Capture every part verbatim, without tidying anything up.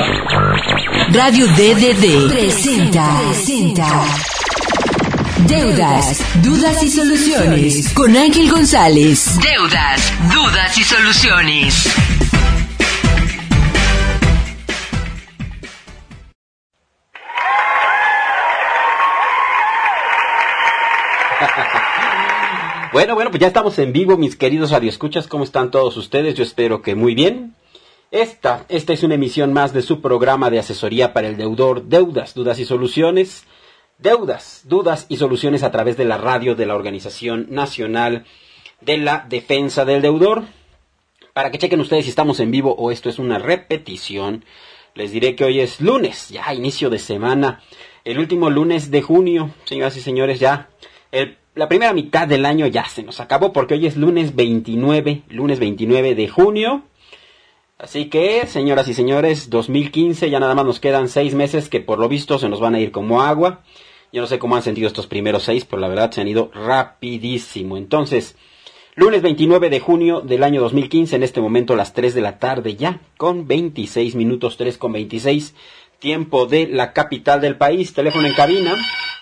Radio D D D presenta, presenta Deudas, Dudas y Soluciones con Ángel González. Deudas, Dudas y Soluciones. Bueno, bueno, pues ya estamos en vivo, mis queridos radioescuchas. ¿Cómo están todos ustedes? Yo espero que muy bien. Esta, esta es una emisión más de su programa de asesoría para el deudor, Deudas, Dudas y Soluciones. Deudas, Dudas y Soluciones a través de la radio de la Organización Nacional de la Defensa del Deudor. Para que chequen ustedes si estamos en vivo o esto es una repetición, les diré que hoy es lunes, ya inicio de semana, el último lunes de junio, señoras y señores, ya el La primera mitad del año ya se nos acabó porque hoy es lunes veintinueve, lunes veintinueve de junio. Así que, señoras y señores, dos mil quince, ya nada más nos quedan seis meses que por lo visto se nos van a ir como agua. Yo no sé cómo han sentido estos primeros seis, pero la verdad se han ido rapidísimo. Entonces, lunes veintinueve de junio del año dos mil quince, en este momento las tres de la tarde ya, con veintiséis minutos, tres con veintiséis, tiempo de la capital del país, teléfono en cabina.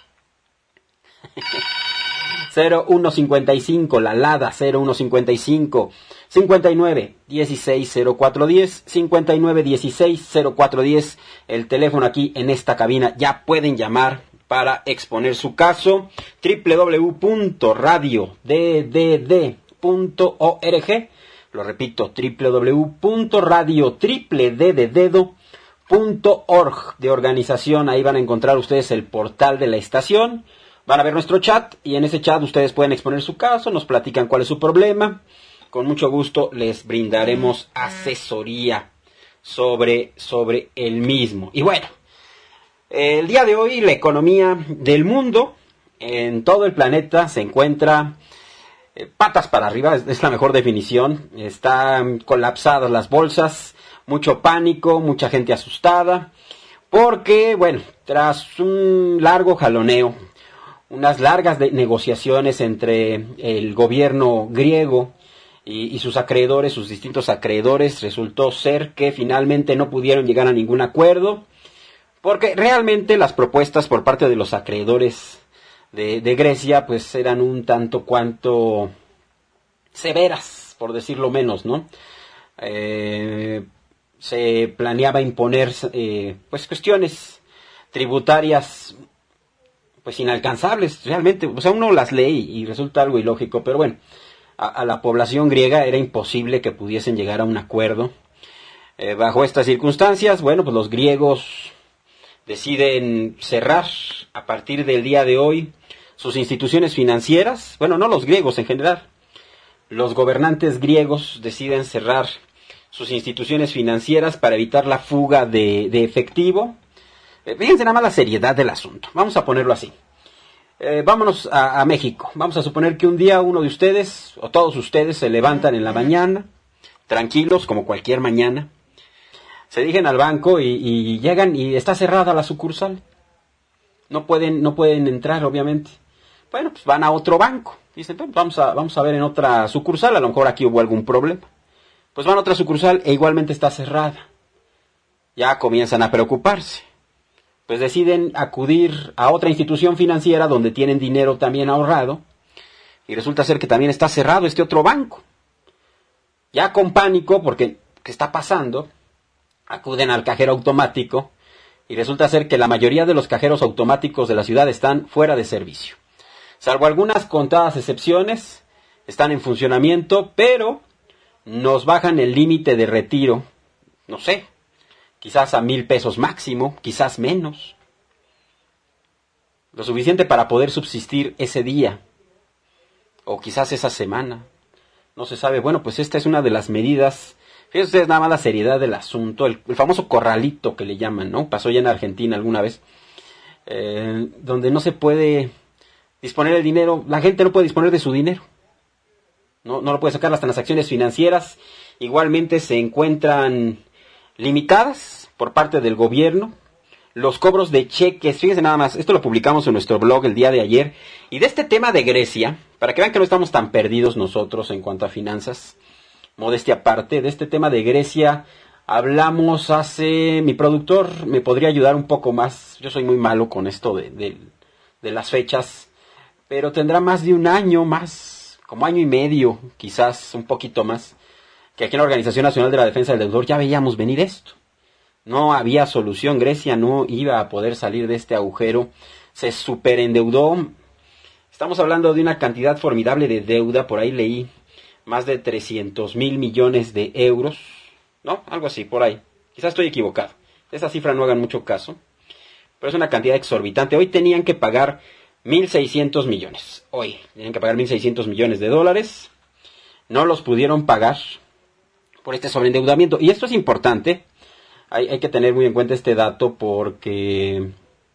cero uno cincuenta y cinco, la Lada, cero uno cincuenta y cinco, cincuenta y nueve dieciséis cero cuatro diez, cincuenta y nueve dieciséis cero cuatro diez, el teléfono aquí en esta cabina, ya pueden llamar para exponer su caso, doble u doble u doble u punto radio d d d punto org, lo repito, doble u doble u doble u punto radio d d d punto org, de organización, ahí van a encontrar ustedes el portal de la estación. Van a ver nuestro chat y en ese chat ustedes pueden exponer su caso, nos platican cuál es su problema. Con mucho gusto les brindaremos asesoría sobre, sobre el mismo. Y bueno, el día de hoy la economía del mundo en todo el planeta se encuentra eh, patas para arriba, es, es la mejor definición. Están colapsadas las bolsas, mucho pánico, mucha gente asustada. Porque, bueno, tras un largo jaloneo, unas largas de negociaciones entre el gobierno griego y, y sus acreedores, sus distintos acreedores, resultó ser que finalmente no pudieron llegar a ningún acuerdo, porque realmente las propuestas por parte de los acreedores de, de Grecia, pues eran un tanto cuanto severas, por decirlo menos, ¿no? Eh, se planeaba imponer, eh, pues, cuestiones tributarias pues inalcanzables, realmente, o sea, uno las lee y, y resulta algo ilógico, pero bueno, a, a la población griega era imposible que pudiesen llegar a un acuerdo. Eh, bajo estas circunstancias, bueno, pues los griegos deciden cerrar a partir del día de hoy sus instituciones financieras, bueno, no los griegos en general, los gobernantes griegos deciden cerrar sus instituciones financieras para evitar la fuga de, de efectivo. Fíjense nada más la seriedad del asunto. Vamos a ponerlo así. Eh, vámonos a, a México. Vamos a suponer que un día uno de ustedes, o todos ustedes, se levantan en la mañana, tranquilos, como cualquier mañana, se dirigen al banco y, y llegan y está cerrada la sucursal. No pueden, no pueden entrar, obviamente. Bueno, pues van a otro banco. Dicen, pues vamos a, vamos a ver en otra sucursal, a lo mejor aquí hubo algún problema. Pues van a otra sucursal e igualmente está cerrada. Ya comienzan a preocuparse. Pues deciden acudir a otra institución financiera donde tienen dinero también ahorrado y resulta ser que también está cerrado este otro banco. Ya con pánico, porque ¿qué está pasando? Acuden al cajero automático y resulta ser que la mayoría de los cajeros automáticos de la ciudad están fuera de servicio. Salvo algunas contadas excepciones, están en funcionamiento, pero nos bajan el límite de retiro, no sé, quizás a mil pesos máximo, quizás menos. Lo suficiente para poder subsistir ese día, o quizás esa semana. No se sabe. Bueno, pues esta es una de las medidas. Fíjense ustedes nada más la seriedad del asunto. El, el famoso corralito que le llaman, ¿no? Pasó ya en Argentina alguna vez. Eh, donde no se puede disponer el dinero. La gente no puede disponer de su dinero. No, no lo puede sacar. Las transacciones financieras igualmente se encuentran limitadas por parte del gobierno. Los cobros de cheques, fíjense nada más, esto lo publicamos en nuestro blog el día de ayer. Y de este tema de Grecia, para que vean que no estamos tan perdidos nosotros en cuanto a finanzas, modestia aparte, de este tema de Grecia Hablamos hace... Mi productor me podría ayudar un poco más. Yo soy muy malo con esto de, de, de las fechas. Pero tendrá más de un año, más, como año y medio, quizás un poquito más, que aquí en la Organización Nacional de la Defensa del Deudor ya veíamos venir esto. No había solución, Grecia no iba a poder salir de este agujero, se superendeudó. Estamos hablando de una cantidad formidable de deuda, por ahí leí más de trescientos mil millones de euros, ¿no? Algo así, por ahí. Quizás estoy equivocado, de esa cifra no hagan mucho caso, pero es una cantidad exorbitante. Hoy tenían que pagar mil seiscientos millones, hoy tenían que pagar mil seiscientos millones de dólares, no los pudieron pagar por este sobreendeudamiento. Y esto es importante, hay, hay que tener muy en cuenta este dato porque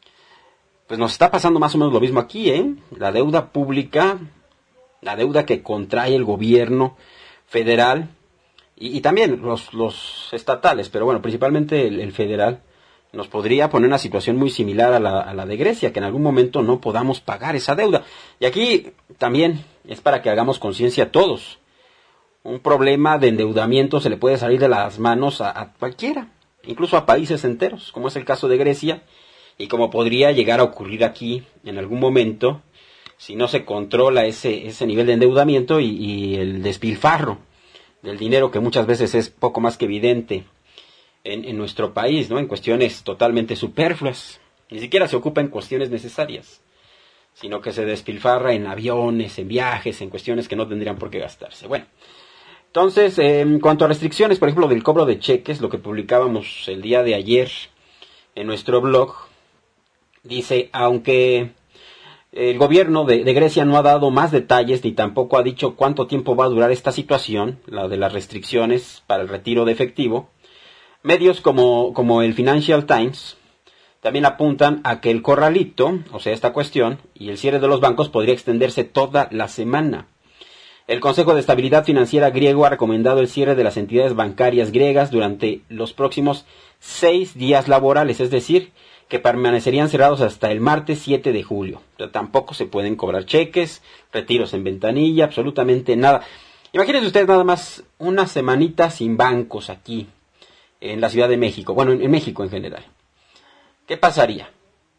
pues nos está pasando más o menos lo mismo aquí, ¿eh? La deuda pública, la deuda que contrae el gobierno federal y, y también los, los estatales, pero bueno, principalmente el, el federal, nos podría poner una situación muy similar a la, a la de Grecia, que en algún momento no podamos pagar esa deuda. Y aquí también es para que hagamos conciencia todos. Un problema de endeudamiento se le puede salir de las manos a, a cualquiera, incluso a países enteros, como es el caso de Grecia, y como podría llegar a ocurrir aquí en algún momento, si no se controla ese, ese nivel de endeudamiento y, y el despilfarro del dinero, que muchas veces es poco más que evidente En, en nuestro país, ¿no? En cuestiones totalmente superfluas. Ni siquiera se ocupa en cuestiones necesarias, sino que se despilfarra en aviones, en viajes, en cuestiones que no tendrían por qué gastarse. Bueno, entonces, eh, en cuanto a restricciones, por ejemplo, del cobro de cheques, lo que publicábamos el día de ayer en nuestro blog, dice, aunque el gobierno de, de Grecia no ha dado más detalles, ni tampoco ha dicho cuánto tiempo va a durar esta situación, la de las restricciones para el retiro de efectivo, medios como, como el Financial Times también apuntan a que el corralito, o sea, esta cuestión, y el cierre de los bancos podría extenderse toda la semana. El Consejo de Estabilidad Financiera griego ha recomendado el cierre de las entidades bancarias griegas durante los próximos seis días laborales, es decir, que permanecerían cerrados hasta el martes siete de julio. O sea, tampoco se pueden cobrar cheques, retiros en ventanilla, absolutamente nada. Imagínense ustedes nada más una semanita sin bancos aquí en la Ciudad de México, bueno, en, en México en general. ¿Qué pasaría?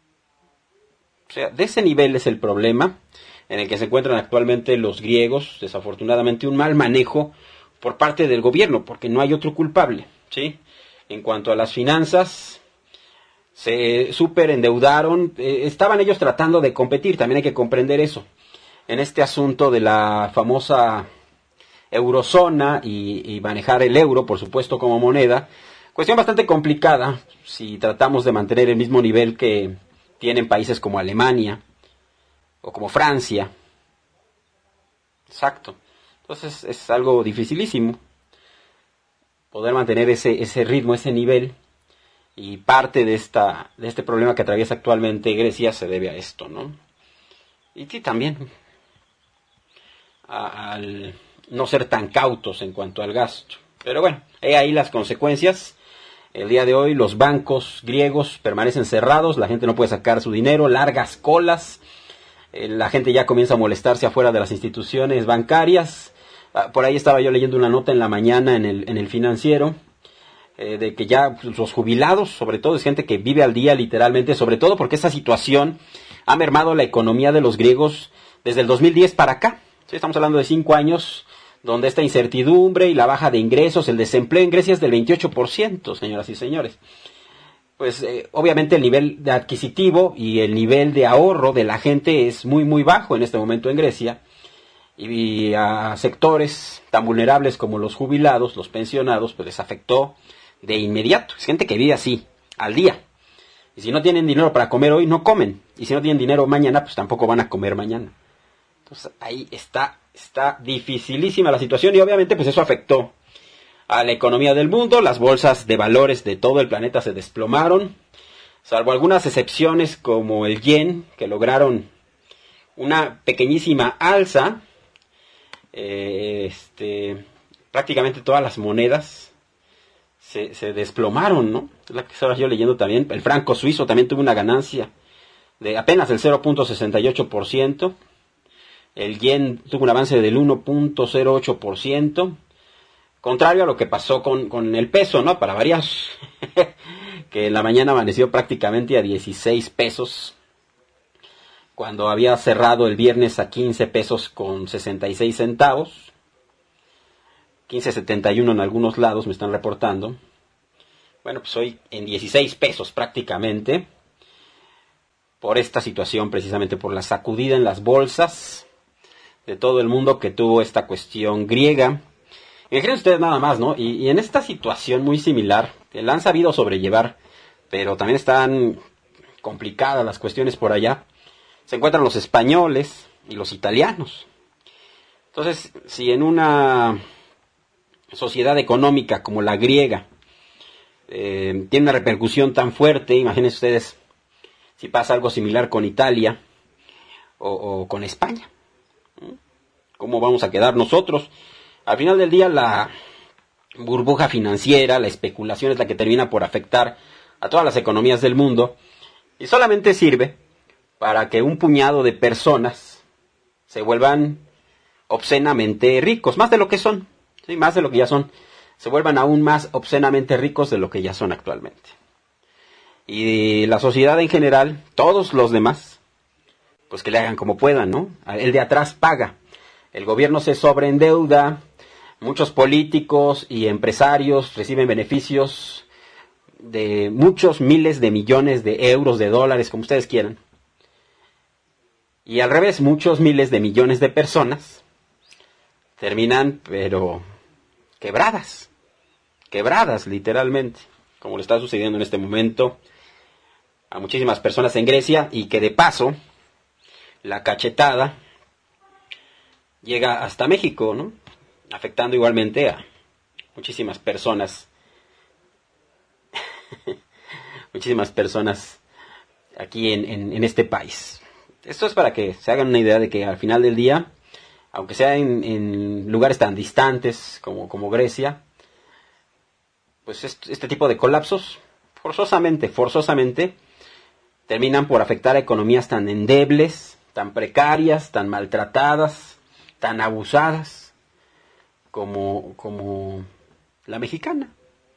O sea, de ese nivel es el problema en el que se encuentran actualmente los griegos, desafortunadamente un mal manejo por parte del gobierno, porque no hay otro culpable, ¿sí? En cuanto a las finanzas, se superendeudaron, eh, estaban ellos tratando de competir, también hay que comprender eso, en este asunto de la famosa eurozona y, y manejar el euro, por supuesto, como moneda. Cuestión bastante complicada si tratamos de mantener el mismo nivel que tienen países como Alemania o como Francia. Exacto. Entonces es algo dificilísimo poder mantener ese, ese ritmo, ese nivel. Y parte de, esta, de este problema que atraviesa actualmente Grecia se debe a esto, ¿no? Y sí, también a, al no ser tan cautos en cuanto al gasto. Pero bueno, he ahí las consecuencias. El día de hoy los bancos griegos permanecen cerrados, la gente no puede sacar su dinero, largas colas, eh, la gente ya comienza a molestarse afuera de las instituciones bancarias. Ah, por ahí estaba yo leyendo una nota en la mañana en el, en el Financiero, eh, de que ya pues, los jubilados, sobre todo, es gente que vive al día literalmente, sobre todo porque esta situación ha mermado la economía de los griegos desde el dos mil diez para acá. ¿Sí? Estamos hablando de cinco años donde esta incertidumbre y la baja de ingresos, el desempleo en Grecia es del veintiocho por ciento, señoras y señores. Pues eh, obviamente el nivel de adquisitivo y el nivel de ahorro de la gente es muy muy bajo en este momento en Grecia, y, y a sectores tan vulnerables como los jubilados, los pensionados, pues les afectó de inmediato. Es gente que vive así, al día. Y si no tienen dinero para comer hoy, no comen. Y si no tienen dinero mañana, pues tampoco van a comer mañana. Entonces ahí está, está dificilísima la situación y obviamente pues eso afectó a la economía del mundo. Las bolsas de valores de todo el planeta se desplomaron, salvo algunas excepciones como el yen, que lograron una pequeñísima alza. Eh, este, prácticamente todas las monedas se, se desplomaron, ¿no? Es la que estaba yo leyendo también. El franco suizo también tuvo una ganancia de apenas el cero punto sesenta y ocho por ciento. El yen tuvo un avance del uno punto cero ocho por ciento. Contrario a lo que pasó con, con el peso, ¿no? Para variar, que en la mañana amaneció prácticamente a dieciséis pesos, cuando había cerrado el viernes a quince pesos con sesenta y seis centavos, quince setenta y uno en algunos lados me están reportando. Bueno, pues hoy en dieciséis pesos prácticamente, por esta situación, precisamente por la sacudida en las bolsas de todo el mundo que tuvo esta cuestión griega. Imaginen ustedes nada más, ¿no? Y, y en esta situación muy similar, que la han sabido sobrellevar, pero también están complicadas las cuestiones por allá, se encuentran los españoles y los italianos. Entonces, si en una sociedad económica como la griega eh, tiene una repercusión tan fuerte, imagínense ustedes si pasa algo similar con Italia o, o con España. ¿Cómo vamos a quedar nosotros? Al final del día, la burbuja financiera, la especulación es la que termina por afectar a todas las economías del mundo, y solamente sirve para que un puñado de personas se vuelvan obscenamente ricos, más de lo que son, ¿sí? Más de lo que ya son, se vuelvan aún más obscenamente ricos de lo que ya son actualmente. Y la sociedad en general, todos los demás, pues que le hagan como puedan, ¿no? El de atrás paga. El gobierno se sobreendeuda, muchos políticos y empresarios reciben beneficios de muchos miles de millones de euros, de dólares, como ustedes quieran. Y al revés, muchos miles de millones de personas terminan, pero quebradas, quebradas literalmente, como le está sucediendo en este momento a muchísimas personas en Grecia, y que de paso la cachetada llega hasta México, ¿no? Afectando igualmente a muchísimas personas, muchísimas personas aquí en, en, en este país. Esto es para que se hagan una idea de que al final del día, aunque sea en, en lugares tan distantes como, como Grecia, pues este, este tipo de colapsos forzosamente, forzosamente terminan por afectar a economías tan endebles, tan precarias, tan maltratadas, tan abusadas como, como la mexicana,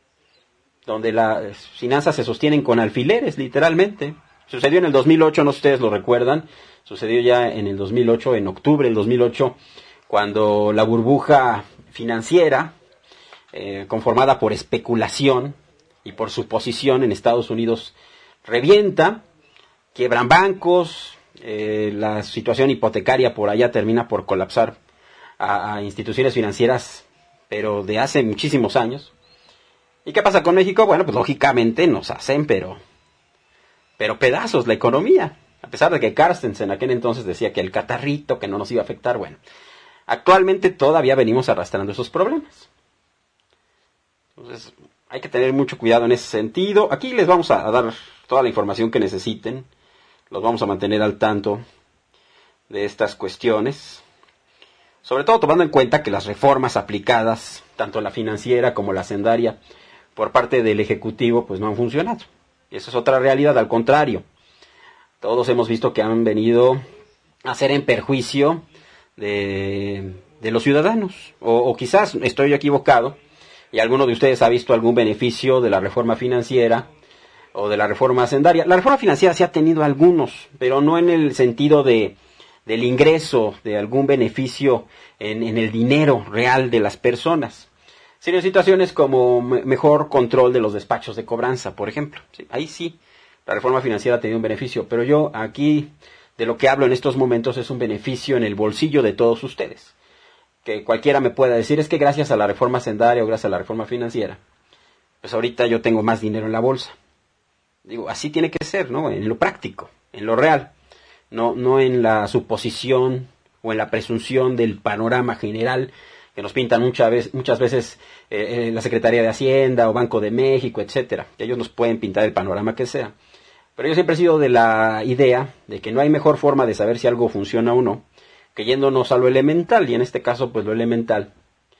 donde las finanzas se sostienen con alfileres, literalmente. Sucedió en el dos mil ocho, no sé si ustedes lo recuerdan, sucedió ya en el dos mil ocho, en octubre del dos mil ocho, cuando la burbuja financiera, eh, conformada por especulación y por suposición en Estados Unidos, revienta, quiebran bancos, eh, la situación hipotecaria por allá termina por colapsar a, a instituciones financieras, pero de hace muchísimos años. ¿Y qué pasa con México? Bueno, pues lógicamente nos hacen, pero... pero pedazos la economía, a pesar de que Carstens en aquel entonces decía que el catarrito, que no nos iba a afectar. Bueno, actualmente todavía venimos arrastrando esos problemas. Entonces, hay que tener mucho cuidado en ese sentido. Aquí les vamos a dar toda la información que necesiten, los vamos a mantener al tanto de estas cuestiones, sobre todo tomando en cuenta que las reformas aplicadas, tanto la financiera como la hacendaria, por parte del Ejecutivo, pues no han funcionado. Y eso es otra realidad, al contrario. Todos hemos visto que han venido a ser en perjuicio de, de los ciudadanos. O, o quizás estoy equivocado y alguno de ustedes ha visto algún beneficio de la reforma financiera o de la reforma hacendaria. La reforma financiera sí ha tenido algunos, pero no en el sentido de, del ingreso, de algún beneficio en, en el dinero real de las personas, sino en situaciones como me- mejor control de los despachos de cobranza, por ejemplo. Sí, ahí sí, la reforma financiera ha tenido un beneficio, pero yo aquí de lo que hablo en estos momentos es un beneficio en el bolsillo de todos ustedes. Que cualquiera me pueda decir, es que gracias a la reforma hacendaria o gracias a la reforma financiera, pues ahorita yo tengo más dinero en la bolsa. Digo, así tiene que ser, ¿no? En lo práctico, en lo real, no, no en la suposición o en la presunción del panorama general que nos pintan muchas veces, muchas veces eh, la Secretaría de Hacienda o Banco de México, etcétera. Ellos nos pueden pintar el panorama que sea. Pero yo siempre he sido de la idea de que no hay mejor forma de saber si algo funciona o no que yéndonos a lo elemental, y en este caso, pues lo elemental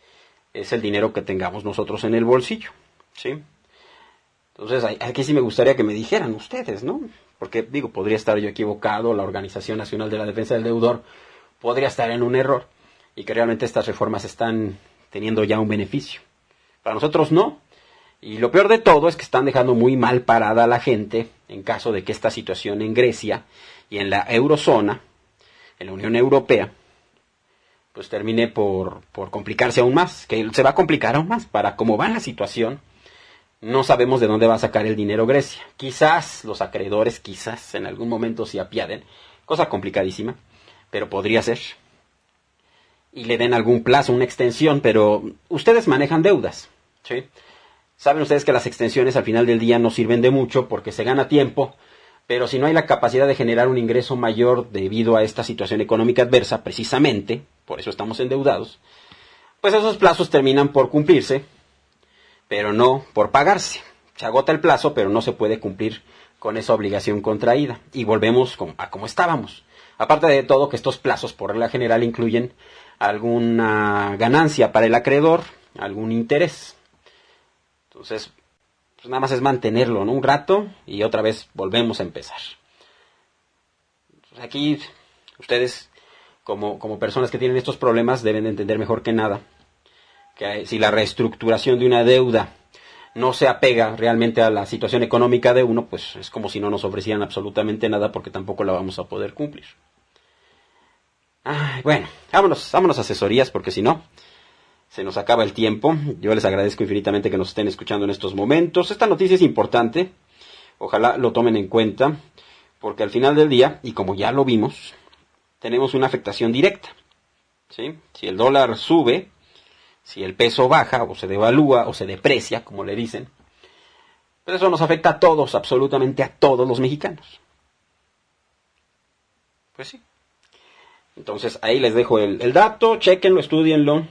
es el dinero que tengamos nosotros en el bolsillo, ¿sí? Entonces, aquí sí me gustaría que me dijeran ustedes, ¿no? Porque, digo, podría estar yo equivocado, la Organización Nacional de la Defensa del Deudor podría estar en un error, y que realmente estas reformas están teniendo ya un beneficio. Para nosotros no. Y lo peor de todo es que están dejando muy mal parada a la gente en caso de que esta situación en Grecia y en la eurozona, en la Unión Europea, pues termine por, por complicarse aún más, que se va a complicar aún más. Para cómo va la situación, no sabemos de dónde va a sacar el dinero Grecia. Quizás los acreedores, quizás en algún momento se apiaden, cosa complicadísima, pero podría ser. Y le den algún plazo, una extensión, pero ustedes manejan deudas, ¿sí? Saben ustedes que las extensiones al final del día no sirven de mucho porque se gana tiempo, pero si no hay la capacidad de generar un ingreso mayor debido a esta situación económica adversa, precisamente, por eso estamos endeudados, pues esos plazos terminan por cumplirse, pero no por pagarse. Se agota el plazo, pero no se puede cumplir con esa obligación contraída. Y volvemos a como estábamos. Aparte de todo, que estos plazos, por regla general, incluyen alguna ganancia para el acreedor, algún interés. Entonces, pues nada más es mantenerlo, ¿no? Un rato y otra vez volvemos a empezar. Entonces, aquí, ustedes, como, como personas que tienen estos problemas, deben de entender mejor que nada que si la reestructuración de una deuda no se apega realmente a la situación económica de uno, pues es como si no nos ofrecieran absolutamente nada porque tampoco la vamos a poder cumplir. Ay, bueno, vámonos, vámonos a asesorías porque si no, se nos acaba el tiempo. Yo les agradezco infinitamente que nos estén escuchando en estos momentos. Esta noticia es importante, ojalá lo tomen en cuenta, porque al final del día, y como ya lo vimos, tenemos una afectación directa, ¿sí? Si el dólar sube, si el peso baja, o se devalúa, o se deprecia, como le dicen, pues eso nos afecta a todos, absolutamente a todos los mexicanos. Pues sí. Entonces ahí les dejo el, el dato, chéquenlo, estudienlo.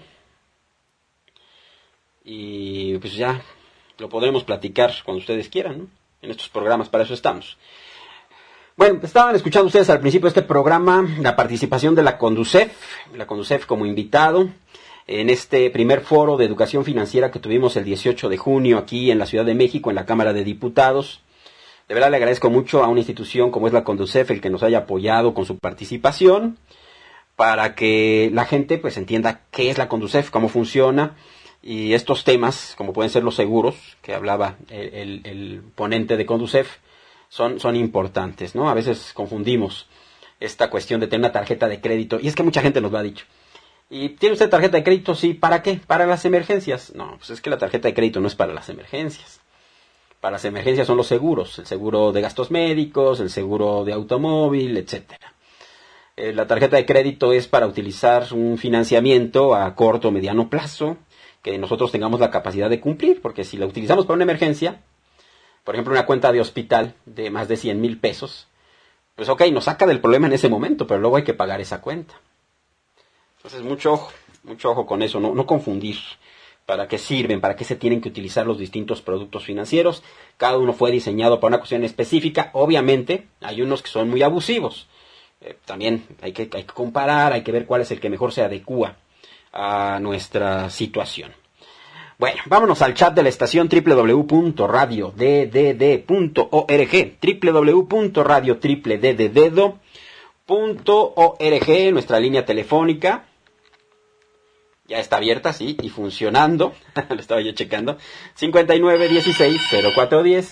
Y pues ya lo podremos platicar cuando ustedes quieran, ¿no? En estos programas, para eso estamos. Bueno, estaban escuchando ustedes al principio de este programa la participación de la Conducef, la Conducef como invitado en este primer foro de educación financiera que tuvimos el dieciocho de junio aquí en la Ciudad de México, en la Cámara de Diputados. De verdad le agradezco mucho a una institución como es la Conducef el que nos haya apoyado con su participación, para que la gente pues entienda qué es la Conducef, cómo funciona, y estos temas, como pueden ser los seguros, que hablaba el, el, el ponente de Conducef, son, son importantes, ¿no? A veces confundimos esta cuestión de tener una tarjeta de crédito, y es que mucha gente nos lo ha dicho. ¿Y tiene usted tarjeta de crédito? Sí, ¿para qué? ¿Para las emergencias? No, pues es que la tarjeta de crédito no es para las emergencias. Para las emergencias son los seguros, el seguro de gastos médicos, el seguro de automóvil, etcétera. Eh, la tarjeta de crédito es para utilizar un financiamiento a corto o mediano plazo, que nosotros tengamos la capacidad de cumplir, porque si la utilizamos para una emergencia, por ejemplo una cuenta de hospital de más de cien mil pesos, pues ok, nos saca del problema en ese momento, pero luego hay que pagar esa cuenta. Entonces mucho ojo, mucho ojo con eso, no, no confundir para qué sirven, para qué se tienen que utilizar los distintos productos financieros. Cada uno fue diseñado para una cuestión específica. Obviamente hay unos que son muy abusivos, eh, también hay que, hay que comparar, hay que ver cuál es el que mejor se adecúa a nuestra situación. Bueno, vámonos al chat de la estación doble u doble u doble u punto radio d d d punto org, doble u doble u doble u punto radio d d d dedo punto org, nuestra línea telefónica. Ya está abierta, sí, y funcionando. Lo estaba yo checando. cincuenta y nueve dieciséis cero cuatro diez.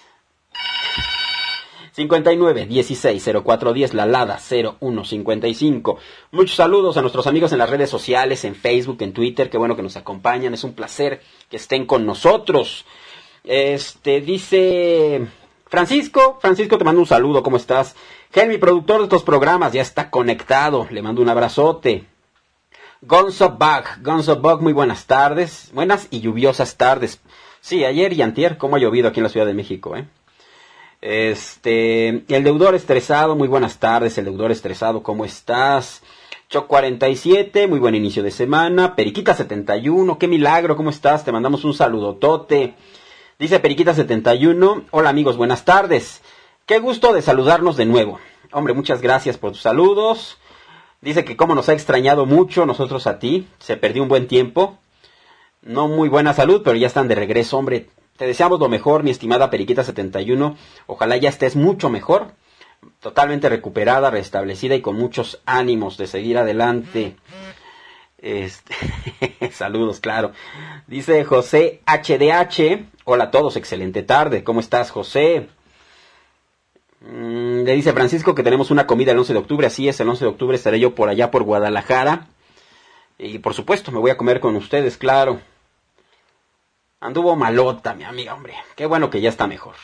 cincuenta y nueve dieciséis cero cuatro diez, la Lada cero uno cincuenta y cinco. Muchos saludos a nuestros amigos en las redes sociales, en Facebook, en Twitter. Qué bueno que nos acompañan. Es un placer que estén con nosotros. Este, dice Francisco. Francisco, te mando un saludo. ¿Cómo estás? Helmi, productor de estos programas, ya está conectado. Le mando un abrazote. Gonzo Bug, Gonzo Bug, muy buenas tardes. Buenas y lluviosas tardes. Sí, ayer y antier, cómo ha llovido aquí en la Ciudad de México, ¿eh? Este, el deudor estresado, muy buenas tardes, el deudor estresado, ¿cómo estás? Choc cuarenta y siete, muy buen inicio de semana. Periquita setenta y uno, qué milagro, ¿cómo estás? Te mandamos un saludotote. Dice Periquita setenta y uno, hola amigos, buenas tardes. Qué gusto de saludarnos de nuevo. Hombre, muchas gracias por tus saludos. Dice que como nos ha extrañado mucho nosotros a ti, se perdió un buen tiempo. No muy buena salud, pero ya están de regreso, hombre. Te deseamos lo mejor, mi estimada Periquita setenta y uno. Ojalá ya estés mucho mejor, totalmente recuperada, restablecida y con muchos ánimos de seguir adelante. Este, saludos, claro. Dice José H D H. Hola a todos, excelente tarde. ¿Cómo estás, José? Mm, le dice Francisco que tenemos una comida el once de octubre. Así es, el once de octubre estaré yo por allá, por Guadalajara. Y por supuesto, me voy a comer con ustedes, claro. Anduvo malota, mi amiga, hombre. Qué bueno que ya está mejor.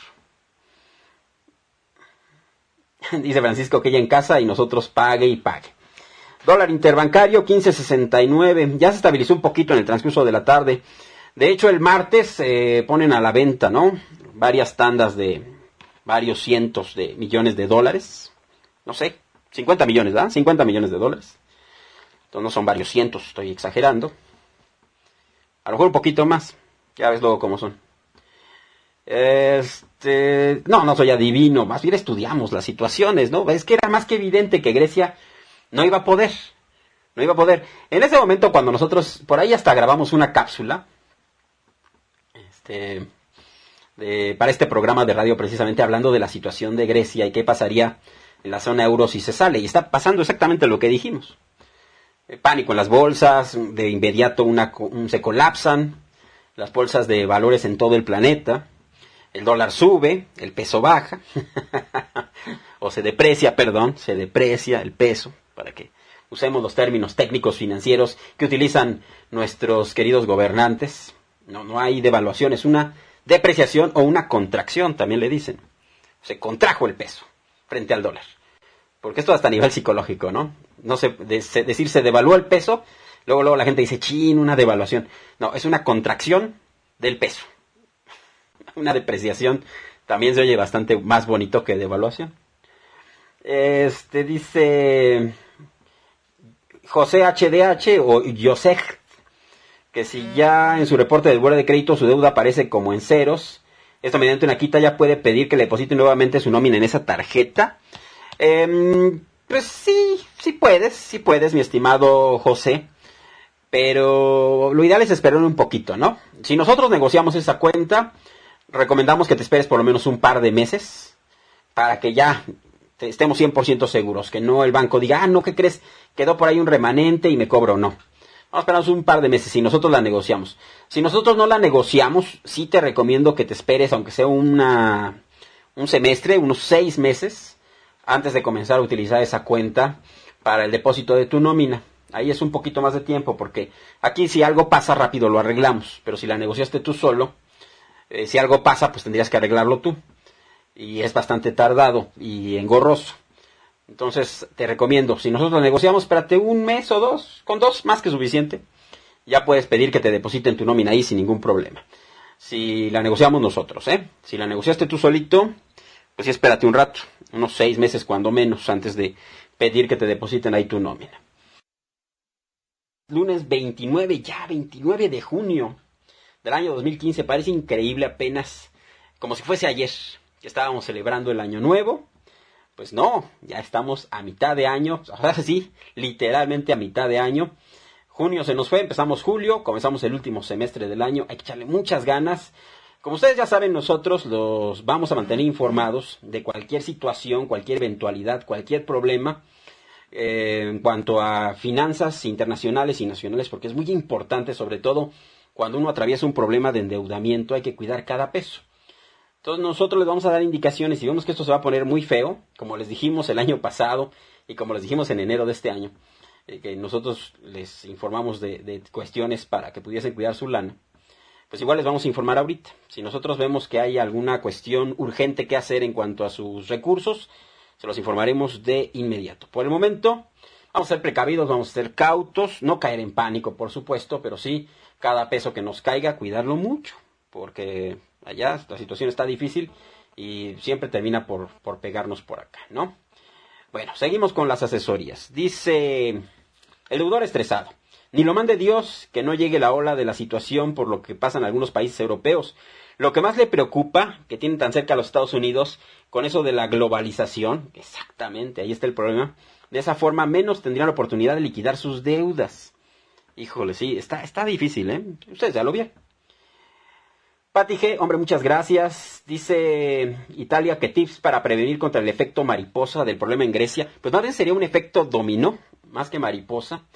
Dice Francisco que ella en casa y nosotros pague y pague. Dólar interbancario quince sesenta y nueve. Ya se estabilizó un poquito en el transcurso de la tarde. De hecho, el martes eh, ponen a la venta, ¿no? Varias tandas de varios cientos de millones de dólares. No sé, cincuenta millones, ¿verdad? cincuenta millones de dólares. Entonces no son varios cientos, estoy exagerando. A lo mejor un poquito más. Ya ves luego cómo son. Este, no, no soy adivino, más bien estudiamos las situaciones, ¿no? Es que era más que evidente que Grecia no iba a poder, no iba a poder. En ese momento cuando nosotros, por ahí hasta grabamos una cápsula, este, de, para este programa de radio precisamente hablando de la situación de Grecia y qué pasaría en la zona euro si se sale, y está pasando exactamente lo que dijimos. Pánico en las bolsas, de inmediato una, un, se colapsan las bolsas de valores en todo el planeta. El dólar sube, el peso baja, o se deprecia, perdón, se deprecia el peso, para que usemos los términos técnicos financieros que utilizan nuestros queridos gobernantes. No, no hay devaluación, es una depreciación o una contracción, también le dicen. Se contrajo el peso frente al dólar. Porque esto hasta a nivel psicológico, ¿no? No se, de, se, decir se devaluó el peso, luego, luego la gente dice, chin, una devaluación. No, es una contracción del peso. Una depreciación también se oye bastante más bonito que devaluación. Este dice José H D H o Josej, que si ya en su reporte del buro de crédito su deuda aparece como en ceros, esto mediante una quita ya puede pedir que le deposite nuevamente su nómina en esa tarjeta. Eh, pues sí, sí puedes, sí puedes, mi estimado José. Pero lo ideal es esperar un poquito, ¿no? Si nosotros negociamos esa cuenta, recomendamos que te esperes por lo menos un par de meses para que ya te estemos cien por ciento seguros, que no el banco diga, ah, no, ¿qué crees? Quedó por ahí un remanente y me cobro, no. Vamos a esperar un par de meses si nosotros la negociamos. Si nosotros no la negociamos, sí te recomiendo que te esperes, aunque sea una, un semestre, unos seis meses, antes de comenzar a utilizar esa cuenta para el depósito de tu nómina. Ahí es un poquito más de tiempo, porque aquí si algo pasa rápido lo arreglamos, pero si la negociaste tú solo, Eh, si algo pasa, pues tendrías que arreglarlo tú. Y es bastante tardado y engorroso. Entonces, te recomiendo, si nosotros negociamos, espérate un mes o dos, con dos, más que suficiente. Ya puedes pedir que te depositen tu nómina ahí sin ningún problema. Si la negociamos nosotros, ¿eh? Si la negociaste tú solito, pues sí, espérate un rato, unos seis meses cuando menos, antes de pedir que te depositen ahí tu nómina. Lunes veintinueve, ya veintinueve de junio. Del año dos mil quince, parece increíble, apenas como si fuese ayer que estábamos celebrando el año nuevo. Pues no, ya estamos a mitad de año, ahora sí, literalmente a mitad de año. Junio se nos fue, empezamos julio, comenzamos el último semestre del año, hay que echarle muchas ganas. Como ustedes ya saben, nosotros los vamos a mantener informados de cualquier situación, cualquier eventualidad, cualquier problema eh, en cuanto a finanzas internacionales y nacionales, porque es muy importante, sobre todo cuando uno atraviesa un problema de endeudamiento, hay que cuidar cada peso. Entonces nosotros les vamos a dar indicaciones y vemos que esto se va a poner muy feo, como les dijimos el año pasado y como les dijimos en enero de este año, eh, que nosotros les informamos de, de cuestiones para que pudiesen cuidar su lana. Pues igual les vamos a informar ahorita. Si nosotros vemos que hay alguna cuestión urgente que hacer en cuanto a sus recursos, se los informaremos de inmediato. Por el momento, vamos a ser precavidos, vamos a ser cautos, no caer en pánico, por supuesto, pero sí, cada peso que nos caiga, cuidarlo mucho, porque allá la situación está difícil y siempre termina por, por pegarnos por acá, ¿no? Bueno, seguimos con las asesorías. Dice, el deudor estresado. Ni lo mande Dios que no llegue la ola de la situación por lo que pasa en algunos países europeos. Lo que más le preocupa, que tienen tan cerca a los Estados Unidos, con eso de la globalización, exactamente, ahí está el problema, de esa forma menos tendrían la oportunidad de liquidar sus deudas. Híjole, sí, está, está difícil, ¿eh? Ustedes ya lo vieron. Pati G, hombre, muchas gracias. Dice Italia que tips para prevenir contra el efecto mariposa del problema en Grecia. Pues más bien sería un efecto dominó, más que mariposa.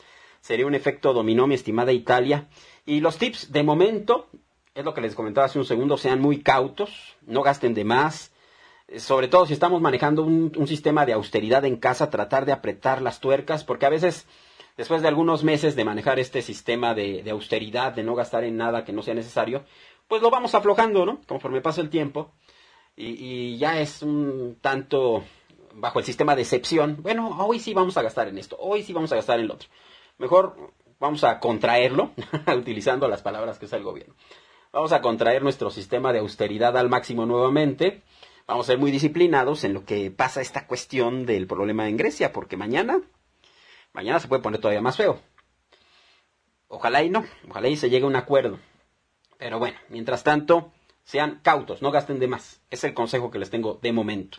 sería un efecto dominó, mi estimada Italia. Y los tips de momento, es lo que les comentaba hace un segundo, sean muy cautos, no gasten de más. Sobre todo si estamos manejando un, un sistema de austeridad en casa, tratar de apretar las tuercas, porque a veces, después de algunos meses de manejar este sistema de, de austeridad, de no gastar en nada que no sea necesario, pues lo vamos aflojando, ¿no? Conforme pasa el tiempo, y, y ya es un tanto bajo el sistema de excepción. Bueno, hoy sí vamos a gastar en esto, hoy sí vamos a gastar en lo otro. Mejor vamos a contraerlo, utilizando las palabras que usa el gobierno. Vamos a contraer nuestro sistema de austeridad al máximo nuevamente. Vamos a ser muy disciplinados en lo que pasa esta cuestión del problema en Grecia, porque mañana, mañana se puede poner todavía más feo. Ojalá y no, ojalá y se llegue a un acuerdo. Pero bueno, mientras tanto, sean cautos, no gasten de más. Es el consejo que les tengo de momento.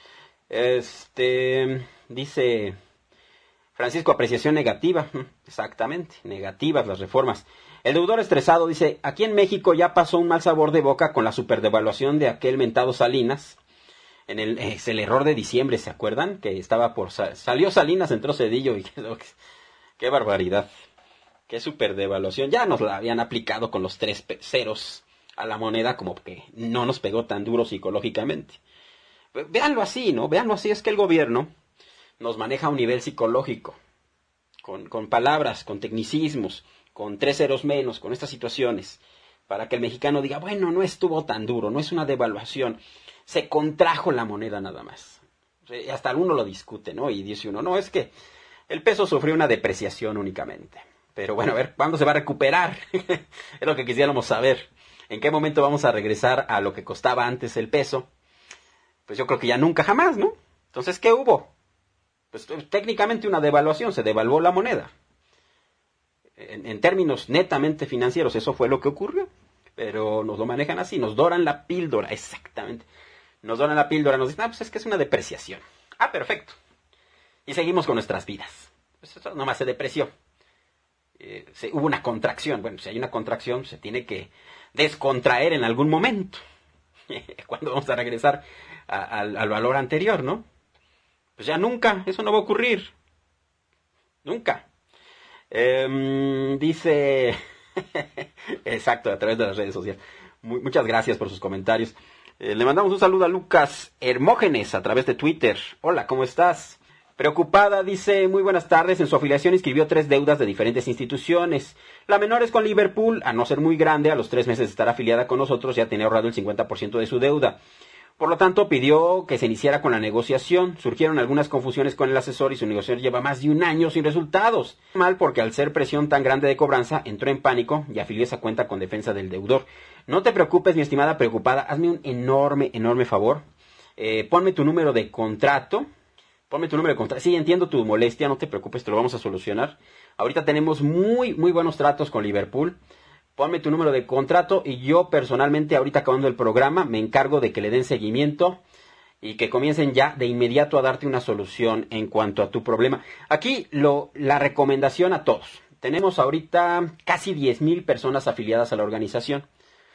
Este, dice Francisco, apreciación negativa. Exactamente, negativas las reformas. El deudor estresado dice, aquí en México ya pasó un mal sabor de boca con la superdevaluación de aquel mentado Salinas. En el, es el error de diciembre, ¿se acuerdan? Que estaba por, salió Salinas, entró Cedillo y quedó, qué barbaridad. Qué superdevaluación. Ya nos la habían aplicado con los tres ceros a la moneda, como que no nos pegó tan duro psicológicamente. Véanlo así, ¿no? Véanlo así, es que el gobierno nos maneja a un nivel psicológico, con, con palabras, con tecnicismos, con tres ceros menos, con estas situaciones, para que el mexicano diga, bueno, no estuvo tan duro, no es una devaluación, se contrajo la moneda nada más. O sea, hasta uno lo discute, ¿no? Y dice uno, no, es que el peso sufrió una depreciación únicamente. Pero bueno, a ver, ¿cuándo se va a recuperar? Es lo que quisiéramos saber. ¿En qué momento vamos a regresar a lo que costaba antes el peso? Pues yo creo que ya nunca jamás, ¿no? Entonces, ¿qué hubo? Pues técnicamente una devaluación, se devaluó la moneda. En, en términos netamente financieros, eso fue lo que ocurrió. Pero nos lo manejan así, nos doran la píldora, exactamente. Nos doran la píldora, nos dicen, ah, pues es que es una depreciación. Ah, perfecto. Y seguimos con nuestras vidas. Pues eso nomás se depreció. Eh, se, hubo una contracción. Bueno, si hay una contracción, se tiene que descontraer en algún momento. ¿Cuándo vamos a regresar a, a, al valor anterior, no? Pues ya nunca, eso no va a ocurrir. Nunca. Eh, dice... Exacto, a través de las redes sociales. Muy, muchas gracias por sus comentarios. Eh, le mandamos un saludo a Lucas Hermógenes a través de Twitter. Hola, ¿cómo estás? Preocupada, dice, muy buenas tardes. En su afiliación inscribió tres deudas de diferentes instituciones. La menor es con Liverpool, a no ser muy grande, a los tres meses de estar afiliada con nosotros ya tenía ahorrado el cincuenta por ciento de su deuda. Por lo tanto, pidió que se iniciara con la negociación. Surgieron algunas confusiones con el asesor y su negociación lleva más de un año sin resultados. Mal porque al ser presión tan grande de cobranza, entró en pánico y afilió esa cuenta con defensa del deudor. No te preocupes, mi estimada preocupada, hazme un enorme, enorme favor. Eh, ponme tu número de contrato. Ponme tu número de contrato. Sí, entiendo tu molestia, no te preocupes, te lo vamos a solucionar. Ahorita tenemos muy, muy buenos tratos con Liverpool. Ponme tu número de contrato y yo personalmente, ahorita acabando el programa, me encargo de que le den seguimiento y que comiencen ya de inmediato a darte una solución en cuanto a tu problema. Aquí lo, la recomendación a todos. Tenemos ahorita casi diez mil personas afiliadas a la organización.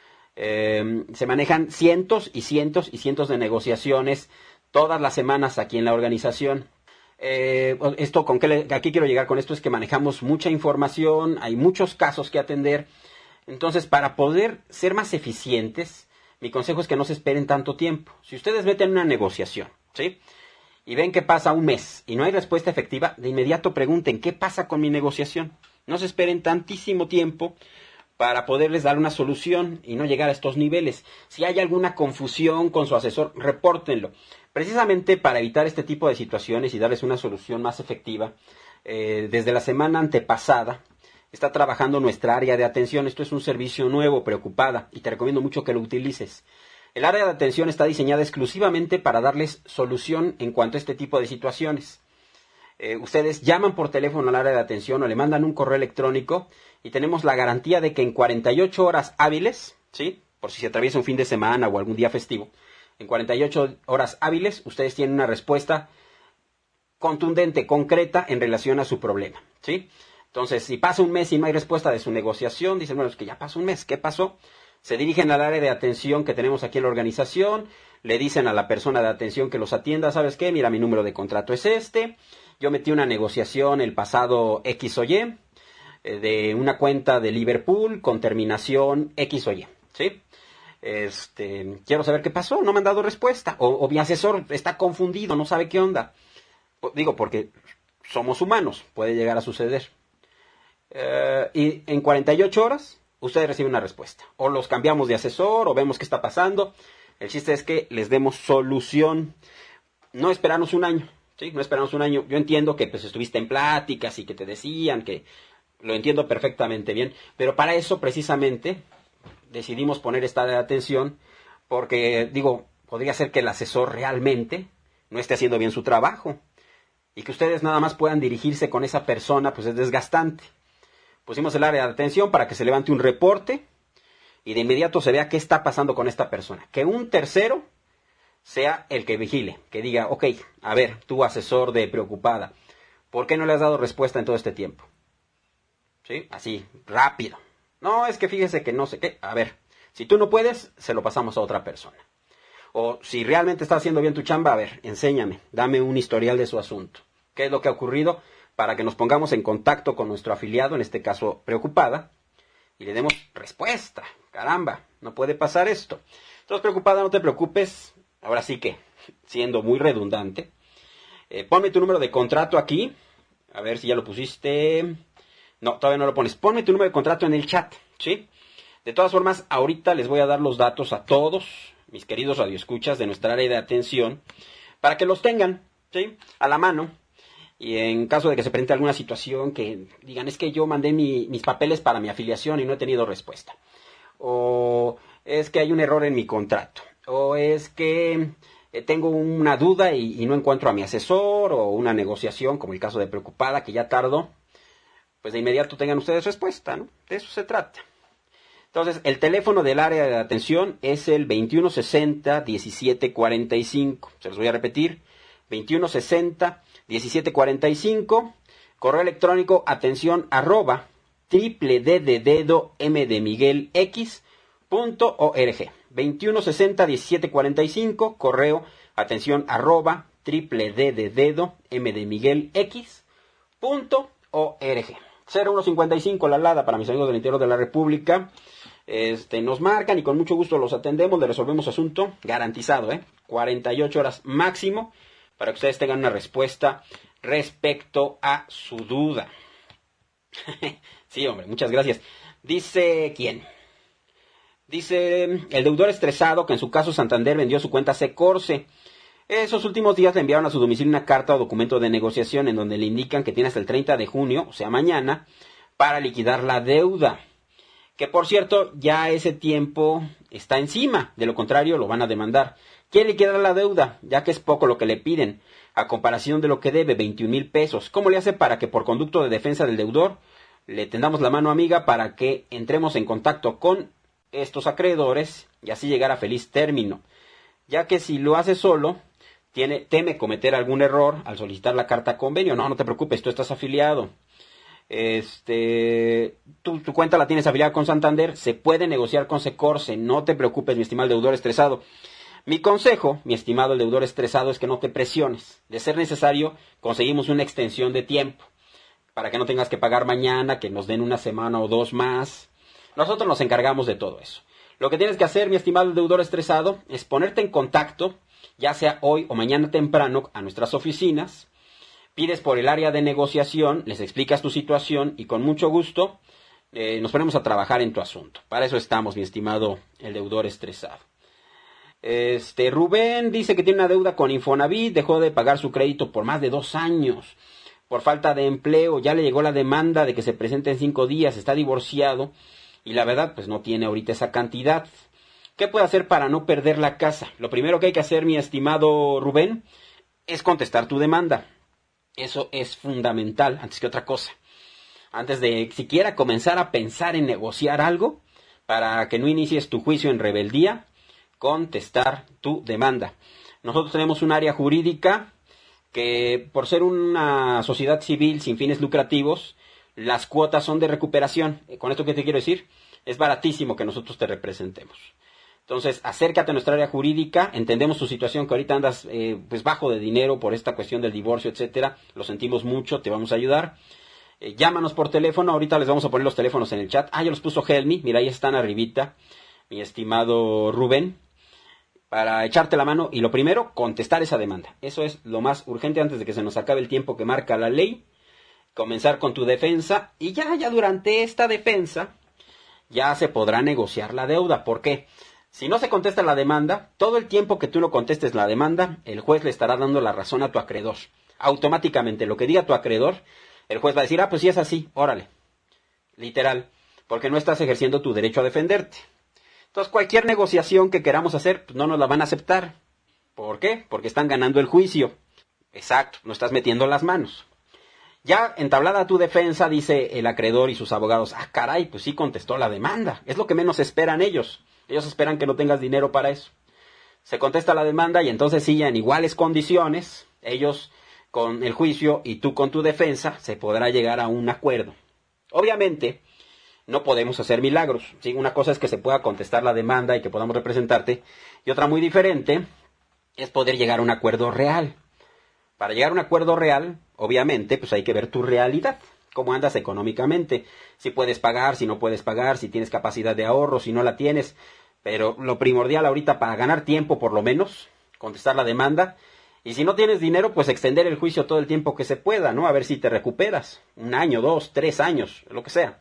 Eh, se manejan cientos y cientos y cientos de negociaciones todas las semanas aquí en la organización. Eh, esto con qué le, aquí quiero llegar con esto es que manejamos mucha información, hay muchos casos que atender. Entonces, para poder ser más eficientes, mi consejo es que no se esperen tanto tiempo. Si ustedes meten una negociación, ¿sí? Y ven que pasa un mes y no hay respuesta efectiva, de inmediato pregunten, ¿qué pasa con mi negociación? No se esperen tantísimo tiempo para poderles dar una solución y no llegar a estos niveles. Si hay alguna confusión con su asesor, repórtenlo. Precisamente para evitar este tipo de situaciones y darles una solución más efectiva, eh, desde la semana antepasada, está trabajando nuestra área de atención. Esto es un servicio nuevo, preocupada, y te recomiendo mucho que lo utilices. El área de atención está diseñada exclusivamente para darles solución en cuanto a este tipo de situaciones. Eh, ustedes llaman por teléfono al área de atención o le mandan un correo electrónico y tenemos la garantía de que en cuarenta y ocho horas hábiles, ¿sí? Por si se atraviesa un fin de semana o algún día festivo, en cuarenta y ocho horas hábiles ustedes tienen una respuesta contundente, concreta en relación a su problema, ¿sí? Entonces, si pasa un mes y no hay respuesta de su negociación, dicen, bueno, es que ya pasó un mes, ¿qué pasó? Se dirigen al área de atención que tenemos aquí en la organización, le dicen a la persona de atención que los atienda, ¿sabes qué? Mira, mi número de contrato es este, yo metí una negociación el pasado X o Y, eh, de una cuenta de Liverpool con terminación X o Y, ¿sí? Este, quiero saber qué pasó, no me han dado respuesta. O, o mi asesor está confundido, no sabe qué onda. O, digo, porque somos humanos, puede llegar a suceder. Eh, y en cuarenta y ocho horas, ustedes reciben una respuesta. O los cambiamos de asesor, o vemos qué está pasando. El chiste es que les demos solución. No esperarnos un año, ¿sí? No esperarnos un año. Yo entiendo que pues estuviste en pláticas y que te decían que... Lo entiendo perfectamente bien. Pero para eso, precisamente, decidimos poner esta de atención. Porque, digo, podría ser que el asesor realmente no esté haciendo bien su trabajo. Y que ustedes nada más puedan dirigirse con esa persona, pues es desgastante. Pusimos el área de atención para que se levante un reporte y de inmediato se vea qué está pasando con esta persona. Que un tercero sea el que vigile, que diga, ok, a ver, tú asesor de preocupada, ¿por qué no le has dado respuesta en todo este tiempo? ¿Sí? Así, rápido. No, es que fíjese que no sé qué. A ver, si tú no puedes, se lo pasamos a otra persona. O si realmente estás haciendo bien tu chamba, a ver, enséñame, dame un historial de su asunto. ¿Qué es lo que ha ocurrido? Para que nos pongamos en contacto con nuestro afiliado, en este caso preocupada, y le demos respuesta. Caramba, no puede pasar esto. Entonces, preocupada, no te preocupes. Ahora sí que, siendo muy redundante, eh, ponme tu número de contrato aquí. A ver si ya lo pusiste. No, todavía no lo pones. Ponme tu número de contrato en el chat, ¿sí? De todas formas, ahorita les voy a dar los datos a todos mis queridos radioescuchas de nuestra área de atención, para que los tengan, ¿sí? A la mano. Y en caso de que se presente alguna situación que digan, es que yo mandé mi, mis papeles para mi afiliación y no he tenido respuesta. O es que hay un error en mi contrato. O es que tengo una duda y, y no encuentro a mi asesor, o una negociación, como el caso de preocupada, que ya tardó. Pues de inmediato tengan ustedes respuesta, ¿no? De eso se trata. Entonces, el teléfono del área de atención es el veintiuno sesenta, diecisiete cuarenta y cinco. Se los voy a repetir. veintiuno sesenta, diecisiete cuarenta y cinco. Correo electrónico atención arroba triple d de dedo m de Miguel x punto org. veintiuno sesenta, diecisiete cuarenta y cinco. Correo atención arroba triple d de dedo m de Miguel x punto org. cero uno cincuenta y cinco la Lada para mis amigos del interior de la República. Este, nos marcan y con mucho gusto los atendemos, le resolvemos asunto, garantizado, ¿eh? cuarenta y ocho horas máximo para que ustedes tengan una respuesta respecto a su duda. Sí, hombre, muchas gracias. Dice, ¿quién? Dice, el deudor estresado que en su caso Santander vendió su cuenta C-Corse. Esos últimos días le enviaron a su domicilio una carta o documento de negociación en donde le indican que tiene hasta el treinta de junio, o sea mañana, para liquidar la deuda. Que por cierto, ya ese tiempo está encima, de lo contrario lo van a demandar. Quiere liquidar la deuda, ya que es poco lo que le piden, a comparación de lo que debe, veintiún mil pesos. ¿Cómo le hace para que por conducto de defensa del deudor le tendamos la mano amiga para que entremos en contacto con estos acreedores y así llegar a feliz término? Ya que si lo hace solo, tiene, teme cometer algún error al solicitar la carta convenio. No, no te preocupes, tú estás afiliado. Este, tu, tu cuenta la tienes afiliada con Santander, se puede negociar con C-Corse, no te preocupes, mi estimado deudor estresado. Mi consejo, mi estimado el deudor estresado, es que no te presiones. De ser necesario, conseguimos una extensión de tiempo, para que no tengas que pagar mañana, que nos den una semana o dos más. Nosotros nos encargamos de todo eso. Lo que tienes que hacer, mi estimado deudor estresado, es ponerte en contacto, ya sea hoy o mañana temprano, a nuestras oficinas. Pides por el área de negociación, les explicas tu situación y con mucho gusto eh, nos ponemos a trabajar en tu asunto. Para eso estamos, mi estimado el deudor estresado. Este Rubén dice que tiene una deuda con Infonavit, dejó de pagar su crédito por más de dos años. Por falta de empleo, ya le llegó la demanda de que se presente en cinco días, está divorciado y la verdad pues no tiene ahorita esa cantidad. ¿Qué puede hacer para no perder la casa? Lo primero que hay que hacer, mi estimado Rubén, es contestar tu demanda. Eso es fundamental, antes que otra cosa. Antes de siquiera comenzar a pensar en negociar algo, para que no inicies tu juicio en rebeldía, contestar tu demanda. Nosotros tenemos un área jurídica que, por ser una sociedad civil sin fines lucrativos, las cuotas son de recuperación. ¿Con esto qué te quiero decir? Es baratísimo que nosotros te representemos. Entonces, acércate a nuestra área jurídica, entendemos tu situación, que ahorita andas eh, pues bajo de dinero por esta cuestión del divorcio, etcétera. Lo sentimos mucho, te vamos a ayudar. Eh, llámanos por teléfono, ahorita les vamos a poner los teléfonos en el chat. Ah, ya los puso Helmi, mira, ahí están arribita, mi estimado Rubén, para echarte la mano. Y lo primero, contestar esa demanda. Eso es lo más urgente antes de que se nos acabe el tiempo que marca la ley. Comenzar con tu defensa y ya, ya durante esta defensa ya se podrá negociar la deuda. ¿Por qué? Si no se contesta la demanda, todo el tiempo que tú no contestes la demanda, el juez le estará dando la razón a tu acreedor. Automáticamente, lo que diga tu acreedor, el juez va a decir, ah, pues si es así, órale. Literal, porque no estás ejerciendo tu derecho a defenderte. Entonces, cualquier negociación que queramos hacer, pues no nos la van a aceptar. ¿Por qué? Porque están ganando el juicio. Exacto, no estás metiendo las manos. Ya entablada tu defensa, dice el acreedor y sus abogados, ah, caray, pues sí contestó la demanda. Es lo que menos esperan ellos. Ellos esperan que no tengas dinero para eso. Se contesta la demanda y entonces sí, en iguales condiciones, ellos con el juicio y tú con tu defensa, se podrá llegar a un acuerdo. Obviamente, no podemos hacer milagros, ¿sí? Una cosa es que se pueda contestar la demanda y que podamos representarte, y otra muy diferente es poder llegar a un acuerdo real. Para llegar a un acuerdo real, obviamente, pues hay que ver tu realidad, cómo andas económicamente, si puedes pagar, si no puedes pagar, si tienes capacidad de ahorro, si no la tienes. Pero lo primordial ahorita para ganar tiempo, por lo menos, contestar la demanda. Y si no tienes dinero, pues extender el juicio todo el tiempo que se pueda, ¿no? A ver si te recuperas. Un año, dos, tres años, lo que sea.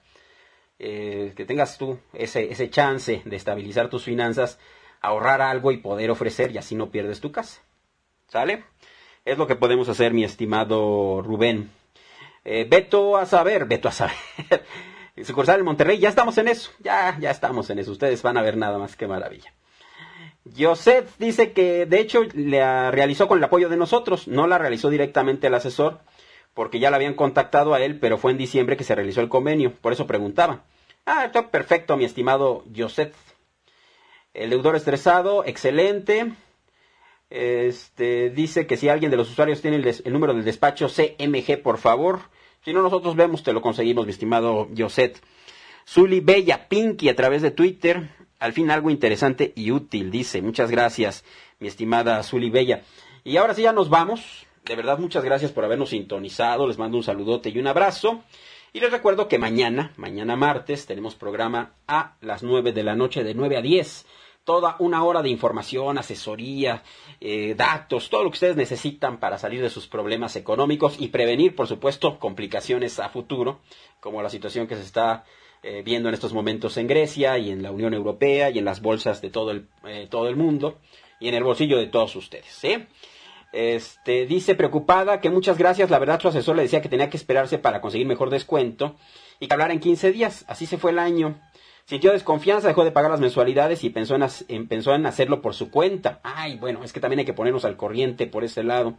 Eh, que tengas tú ese, ese chance de estabilizar tus finanzas, ahorrar algo y poder ofrecer, y así no pierdes tu casa. ¿Sale? Es lo que podemos hacer, mi estimado Rubén. Eh, Beto a saber, Beto a saber. Sucursal en Monterrey, ya estamos en eso. Ya, ya estamos en eso. Ustedes van a ver nada más, qué maravilla. Joseph dice que de hecho la realizó con el apoyo de nosotros. No la realizó directamente el asesor, porque ya la habían contactado a él, pero fue en diciembre que se realizó el convenio. Por eso preguntaba. Ah, está perfecto, mi estimado Joseph. El deudor estresado, excelente. Este, dice que si alguien de los usuarios tiene el, des, el número del despacho C M G, por favor. Si no, nosotros vemos, te lo conseguimos, mi estimado Josette. Zuli Bella Pinky a través de Twitter. Al fin algo interesante y útil, dice. Muchas gracias, mi estimada Zuli Bella. Y ahora sí ya nos vamos. De verdad, muchas gracias por habernos sintonizado. Les mando un saludote y un abrazo. Y les recuerdo que mañana, mañana martes, tenemos programa a las nueve de la noche, de nueve a diez. Toda una hora de información, asesoría, eh, datos, todo lo que ustedes necesitan para salir de sus problemas económicos y prevenir, por supuesto, complicaciones a futuro, como la situación que se está eh, viendo en estos momentos en Grecia y en la Unión Europea y en las bolsas de todo el, eh, todo el mundo y en el bolsillo de todos ustedes, ¿sí? Este, dice preocupada que muchas gracias, la verdad su asesor le decía que tenía que esperarse para conseguir mejor descuento y que hablara en quince días, así se fue el año. Sintió desconfianza, dejó de pagar las mensualidades y pensó en, en, pensó en hacerlo por su cuenta. Ay, bueno, es que también hay que ponernos al corriente por ese lado.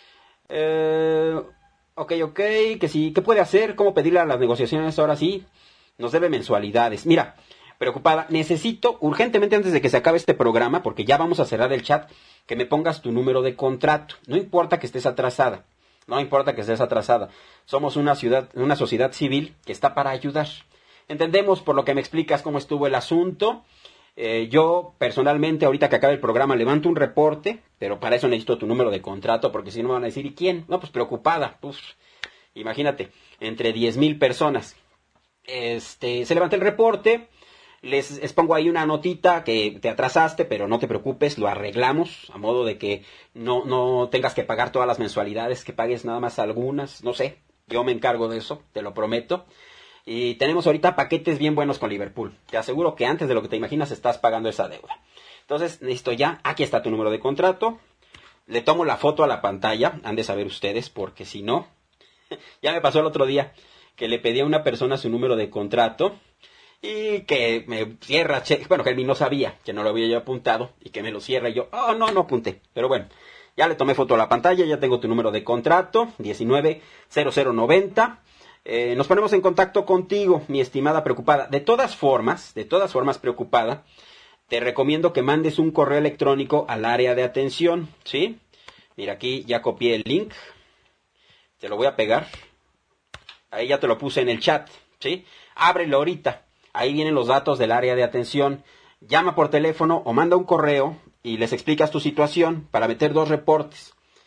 Eh, ok, ok, que sí, ¿qué puede hacer? ¿Cómo pedirle a las negociaciones ahora sí? Nos debe mensualidades. Mira, preocupada, necesito urgentemente antes de que se acabe este programa, porque ya vamos a cerrar el chat, que me pongas tu número de contrato. No importa que estés atrasada, no importa que estés atrasada. Somos una ciudad, una sociedad civil que está para ayudar. Entendemos por lo que me explicas cómo estuvo el asunto. Eh, yo personalmente, ahorita que acabe el programa, levanto un reporte, pero para eso necesito tu número de contrato, porque si no me van a decir, ¿y quién? No, pues preocupada. Pues, imagínate, entre diez mil personas. Este, se levanta el reporte, les, les pongo ahí una notita que te atrasaste, pero no te preocupes, lo arreglamos, a modo de que no, no tengas que pagar todas las mensualidades, que pagues nada más algunas, no sé, yo me encargo de eso, te lo prometo. Y tenemos ahorita paquetes bien buenos con Liverpool. Te aseguro que antes de lo que te imaginas estás pagando esa deuda. Entonces, necesito ya, aquí está tu número de contrato. Le tomo la foto a la pantalla, han de saber ustedes, porque si no, ya me pasó el otro día que le pedí a una persona su número de contrato y que me cierra, bueno, que él no sabía, que no lo había yo apuntado y que me lo cierra y yo, oh, no, no apunté. Pero bueno, ya le tomé foto a la pantalla, ya tengo tu número de contrato, diecinueve cero cero noventa. Eh, nos ponemos en contacto contigo, mi estimada preocupada. De todas formas, de todas formas preocupada, te recomiendo que mandes un correo electrónico al área de atención, ¿sí? Mira, aquí ya copié el link. Te lo voy a pegar. Ahí ya te lo puse en el chat, ¿sí? Ábrelo ahorita. Ahí vienen los datos del área de atención. Llama por teléfono o manda un correo y les explicas tu situación para meter dos reportes.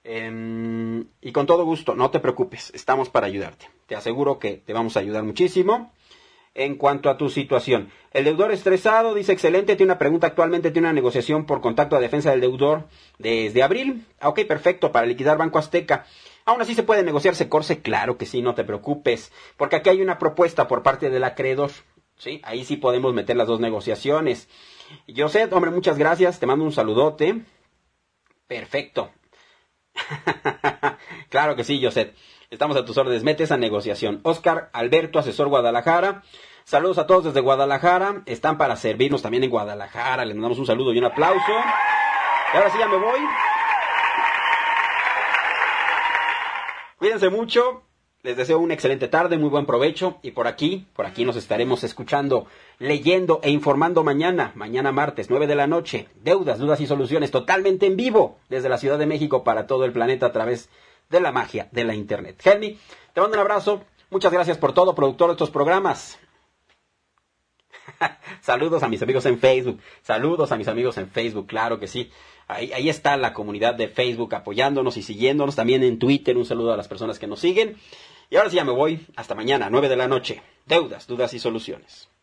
Eh, y con todo gusto, no te preocupes, estamos para ayudarte. Te aseguro que te vamos a ayudar muchísimo. En cuanto a tu situación, el deudor estresado dice excelente, tiene una pregunta, actualmente tiene una negociación por contacto a defensa del deudor desde abril. Ah, ok, perfecto, para liquidar Banco Azteca. Aún así se puede negociar Secorse, claro que sí, no te preocupes, porque aquí hay una propuesta por parte del acreedor, ¿sí? Ahí sí podemos meter las dos negociaciones. José, hombre, muchas gracias, te mando un saludote. Perfecto. Claro que sí, José. Estamos a tus órdenes, mete esa negociación. Oscar Alberto, asesor Guadalajara. Saludos a todos desde Guadalajara. Están para servirnos también en Guadalajara. Les mandamos un saludo y un aplauso. Y ahora sí ya me voy. Cuídense mucho. Les deseo una excelente tarde, muy buen provecho. Y por aquí, por aquí nos estaremos escuchando, leyendo e informando mañana. Mañana martes, nueve de la noche. Deudas, dudas y soluciones totalmente en vivo. Desde la Ciudad de México para todo el planeta a través de la magia de la internet. Helmi, te mando un abrazo. Muchas gracias por todo, productor de estos programas. Saludos a mis amigos en Facebook. Saludos a mis amigos en Facebook, claro que sí. Ahí, ahí está la comunidad de Facebook apoyándonos y siguiéndonos. También en Twitter, un saludo a las personas que nos siguen. Y ahora sí ya me voy. Hasta mañana, nueve de la noche. Deudas, dudas y soluciones.